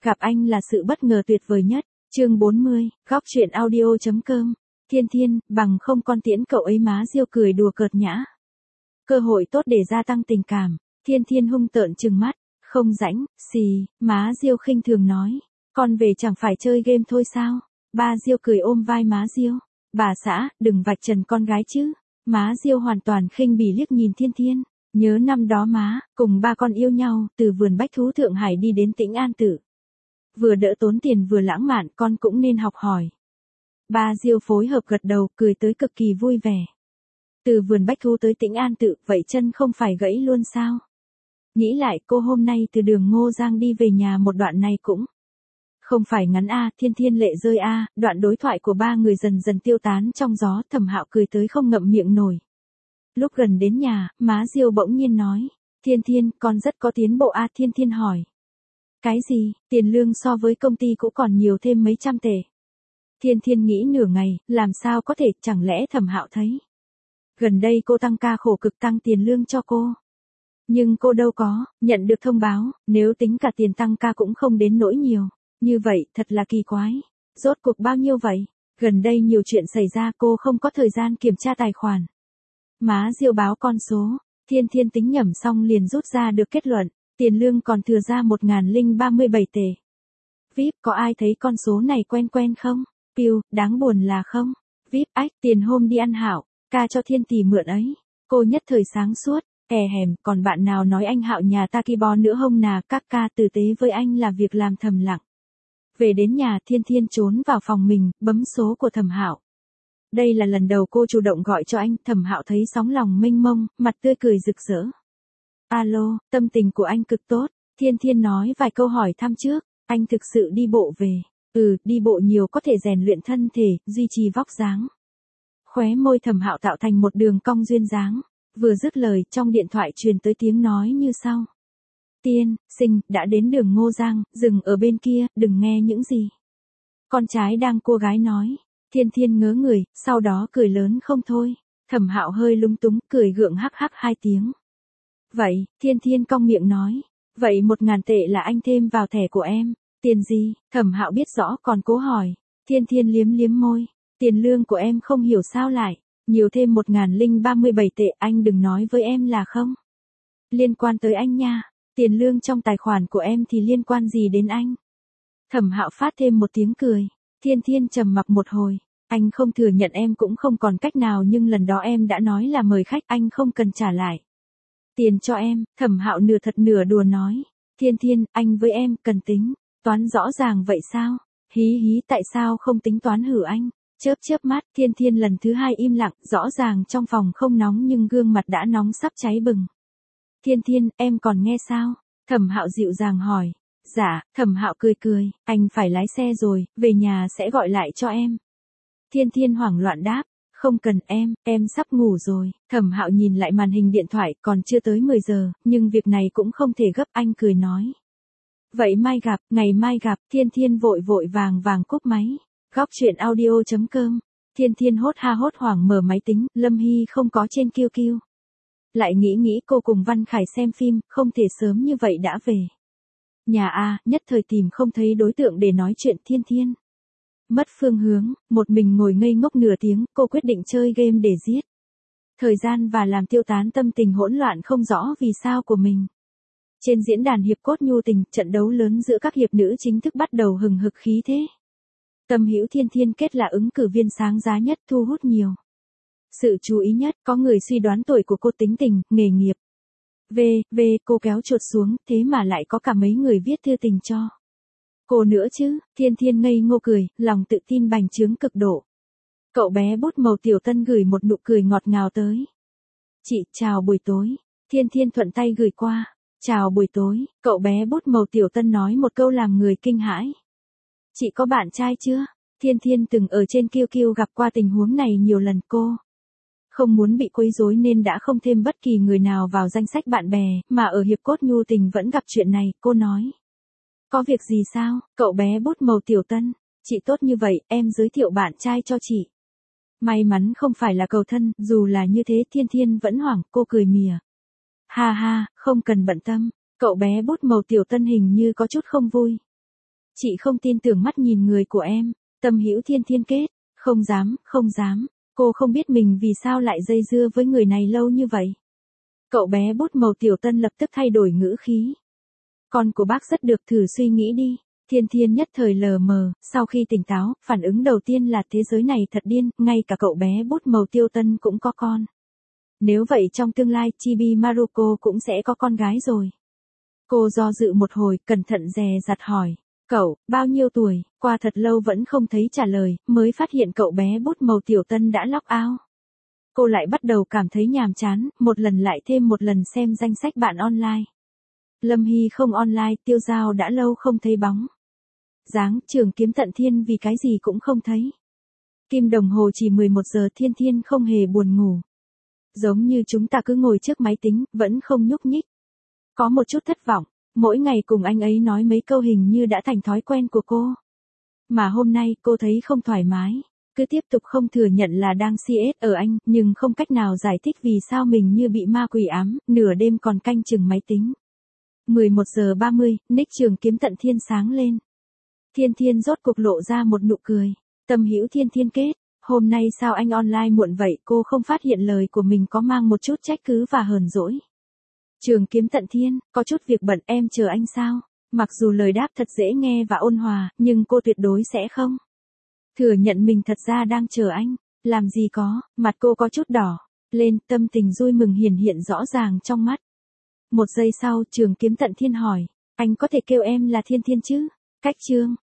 Gặp anh là sự bất ngờ tuyệt vời nhất. Chương 40, góc truyện audio.com. Thiên Thiên, bằng không con tiễn cậu ấy, má Diêu cười đùa cợt nhã. Cơ hội tốt để gia tăng tình cảm. Thiên Thiên hung tợn trừng mắt. Không rãnh, xì, má Diêu khinh thường nói. Con về chẳng phải chơi game thôi sao? Ba Diêu cười ôm vai má Diêu. Bà xã, đừng vạch trần con gái chứ. Má Diêu hoàn toàn khinh bỉ liếc nhìn Thiên Thiên. Nhớ năm đó má, cùng ba con yêu nhau, từ vườn bách thú Thượng Hải đi đến Tĩnh An Tự. Vừa đỡ tốn tiền vừa lãng mạn, con cũng nên học hỏi. Ba Diêu phối hợp gật đầu, cười tới cực kỳ vui vẻ. Từ vườn bách thú tới Tĩnh An Tự, vậy chân không phải gãy luôn sao? Nghĩ lại, cô hôm nay từ đường Ngô Giang đi về nhà một đoạn này cũng không phải ngắn a. Thiên Thiên lệ rơi a. Đoạn đối thoại của ba người dần dần tiêu tán trong gió. Thẩm Hạo cười tới không ngậm miệng nổi. Lúc gần đến nhà, má Diêu bỗng nhiên nói. Thiên Thiên, con rất có tiến bộ a. Thiên Thiên hỏi. Cái gì? Tiền lương so với công ty cũ còn nhiều thêm mấy trăm tệ. Thiên Thiên nghĩ nửa ngày, làm sao có thể, chẳng lẽ Thẩm Hạo thấy gần đây cô tăng ca khổ cực tăng tiền lương cho cô. Nhưng cô đâu có, nhận được thông báo, nếu tính cả tiền tăng ca cũng không đến nỗi nhiều. Như vậy, thật là kỳ quái. Rốt cuộc bao nhiêu vậy? Gần đây nhiều chuyện xảy ra, cô không có thời gian kiểm tra tài khoản. Má Diêu báo con số. Thiên Thiên tính nhẩm xong liền rút ra được kết luận. Tiền lương còn thừa ra 1037 tệ. VIP, có ai thấy con số này quen quen không? Piu, đáng buồn là không? VIP, ách, tiền hôm đi ăn Hạo, ca cho Thiên tỷ mượn ấy. Cô nhất thời sáng suốt. Hèm, còn bạn nào nói anh Hạo nhà ta ki bo nữa không nà, các ca tử tế với anh là việc làm thầm lặng. Về đến nhà, Thiên Thiên trốn vào phòng mình, bấm số của Thẩm Hạo. Đây là lần đầu cô chủ động gọi cho anh. Thẩm Hạo thấy sóng lòng mênh mông, mặt tươi cười rực rỡ. Alo, tâm tình của anh cực tốt. Thiên Thiên nói vài câu hỏi thăm trước. Anh thực sự đi bộ về. Đi bộ nhiều có thể rèn luyện thân thể, duy trì vóc dáng. Khóe môi Thẩm Hạo tạo thành một đường cong duyên dáng. Vừa dứt lời, trong điện thoại truyền tới tiếng nói như sau. Tiên, sinh, đã đến đường Ngô Giang, dừng ở bên kia, đừng nghe những gì con trai đang cô gái nói. Thiên Thiên ngớ người, sau đó cười lớn không thôi. Thẩm Hạo hơi lúng túng, cười gượng hắc hắc 2 tiếng. Vậy, Thiên Thiên cong miệng nói. Vậy 1000 tệ là anh thêm vào thẻ của em. Tiền gì? Thẩm Hạo biết rõ còn cố hỏi. Thiên Thiên liếm liếm môi. Tiền lương của em không hiểu sao lại nhiều thêm 1037 tệ, anh đừng nói với em là không liên quan tới anh nha. Tiền lương trong tài khoản của em thì liên quan gì đến anh? Thẩm Hạo phát thêm một tiếng cười. Thiên Thiên trầm mặc một hồi. Anh không thừa nhận em cũng không còn cách nào, nhưng lần đó em đã nói là mời khách, anh không cần trả lại tiền cho em. Thẩm Hạo nửa thật nửa đùa nói. Thiên Thiên, anh với em cần tính toán rõ ràng vậy sao? Hí hí, tại sao không tính toán hử anh? Chớp mắt, Thiên Thiên lần thứ 2 im lặng, rõ ràng trong phòng không nóng nhưng gương mặt đã nóng sắp cháy bừng. Thiên Thiên, em còn nghe sao? Thẩm Hạo dịu dàng hỏi. Dạ. Thẩm Hạo cười, anh phải lái xe rồi, về nhà sẽ gọi lại cho em. Thiên Thiên hoảng loạn đáp. Không cần em sắp ngủ rồi. Thẩm Hạo nhìn lại màn hình điện thoại, còn chưa tới 10 giờ, nhưng việc này cũng không thể gấp, anh cười nói. Vậy mai gặp, ngày mai gặp. Thiên Thiên vội vàng cúp máy. Góc truyện audio.com. Thiên Thiên hốt hoảng mở máy tính, Lâm Hy không có trên QQ. Lại nghĩ cô cùng Văn Khải xem phim, không thể sớm như vậy đã về nhà a. Nhất thời tìm không thấy đối tượng để nói chuyện. Thiên Thiên mất phương hướng, một mình ngồi ngây ngốc nửa tiếng, cô quyết định chơi game để giết thời gian và làm tiêu tán tâm tình hỗn loạn không rõ vì sao của mình. Trên diễn đàn hiệp cốt nhu tình, trận đấu lớn giữa các hiệp nữ chính thức bắt đầu hừng hực khí thế. Tâm hữu Thiên Thiên kết là ứng cử viên sáng giá nhất, thu hút nhiều sự chú ý nhất. Có người suy đoán tuổi của cô, tính tình, nghề nghiệp. Cô kéo chuột xuống, thế mà lại có cả mấy người viết thư tình cho cô nữa chứ. Thiên Thiên ngây ngô cười, lòng tự tin bành trướng cực độ. Cậu bé bút màu Tiểu Tân gửi một nụ cười ngọt ngào tới. Chị, chào buổi tối. Thiên Thiên thuận tay gửi qua. Chào buổi tối. Cậu bé bút màu Tiểu Tân nói một câu làm người kinh hãi. Chị có bạn trai chưa? Thiên Thiên từng ở trên QQ gặp qua tình huống này nhiều lần. Cô không muốn bị quấy rối nên đã không thêm bất kỳ người nào vào danh sách bạn bè, mà ở hiệp cốt nhu tình vẫn gặp chuyện này. Cô nói. Có việc gì sao? Cậu bé bút màu Tiểu Tân. Chị tốt như vậy, em giới thiệu bạn trai cho chị. May mắn không phải là cầu thân, dù là như thế Thiên Thiên vẫn hoảng, cô cười mỉa. Ha ha, không cần bận tâm. Cậu bé bút màu Tiểu Tân hình như có chút không vui. Chị không tin tưởng mắt nhìn người của em. Tâm Hữu Thiên Thiên kết. Không dám, không dám. Cô không biết mình vì sao lại dây dưa với người này lâu như vậy. Cậu bé bút màu Tiểu Tân lập tức thay đổi ngữ khí. Con của bác rất được, thử suy nghĩ đi. Thiên Thiên nhất thời lờ mờ, sau khi tỉnh táo, phản ứng đầu tiên là thế giới này thật điên, ngay cả cậu bé bút màu Tiêu Tân cũng có con. Nếu vậy trong tương lai Chibi Maruko cũng sẽ có con gái rồi. Cô do dự một hồi, cẩn thận dè dặt hỏi. Cậu, bao nhiêu tuổi? Qua thật lâu vẫn không thấy trả lời, mới phát hiện cậu bé bút màu Tiểu Tân đã log out. Cô lại bắt đầu cảm thấy nhàm chán, một lần lại thêm một lần xem danh sách bạn online. Lâm Hy không online, Tiêu Giao đã lâu không thấy bóng. Dáng Trường Kiếm Tận Thiên vì cái gì cũng không thấy. Kim đồng hồ chỉ 11 giờ, Thiên Thiên không hề buồn ngủ. Giống như chúng ta cứ ngồi trước máy tính, vẫn không nhúc nhích. Có một chút thất vọng, mỗi ngày cùng anh ấy nói mấy câu hình như đã thành thói quen của cô. Mà hôm nay cô thấy không thoải mái, cứ tiếp tục không thừa nhận là đang CS ở anh, nhưng không cách nào giải thích vì sao mình như bị ma quỷ ám, nửa đêm còn canh chừng máy tính. 11 giờ 30, nick Trường Kiếm Tận Thiên sáng lên. Thiên Thiên rốt cuộc lộ ra một nụ cười. Tâm Hữu Thiên Thiên kết. Hôm nay sao anh online muộn vậy? Cô không phát hiện lời của mình có mang một chút trách cứ và hờn dỗi. Trường Kiếm Tận Thiên, có chút việc bận, em chờ anh sao? Mặc dù lời đáp thật dễ nghe và ôn hòa, nhưng cô tuyệt đối sẽ không thừa nhận mình thật ra đang chờ anh. Làm gì có, mặt cô có chút đỏ lên, tâm tình vui mừng hiển hiện rõ ràng trong mắt. Một giây sau, Trường Kiếm Tận Thiên hỏi, anh có thể kêu em là Thiên Thiên chứ? Cách chương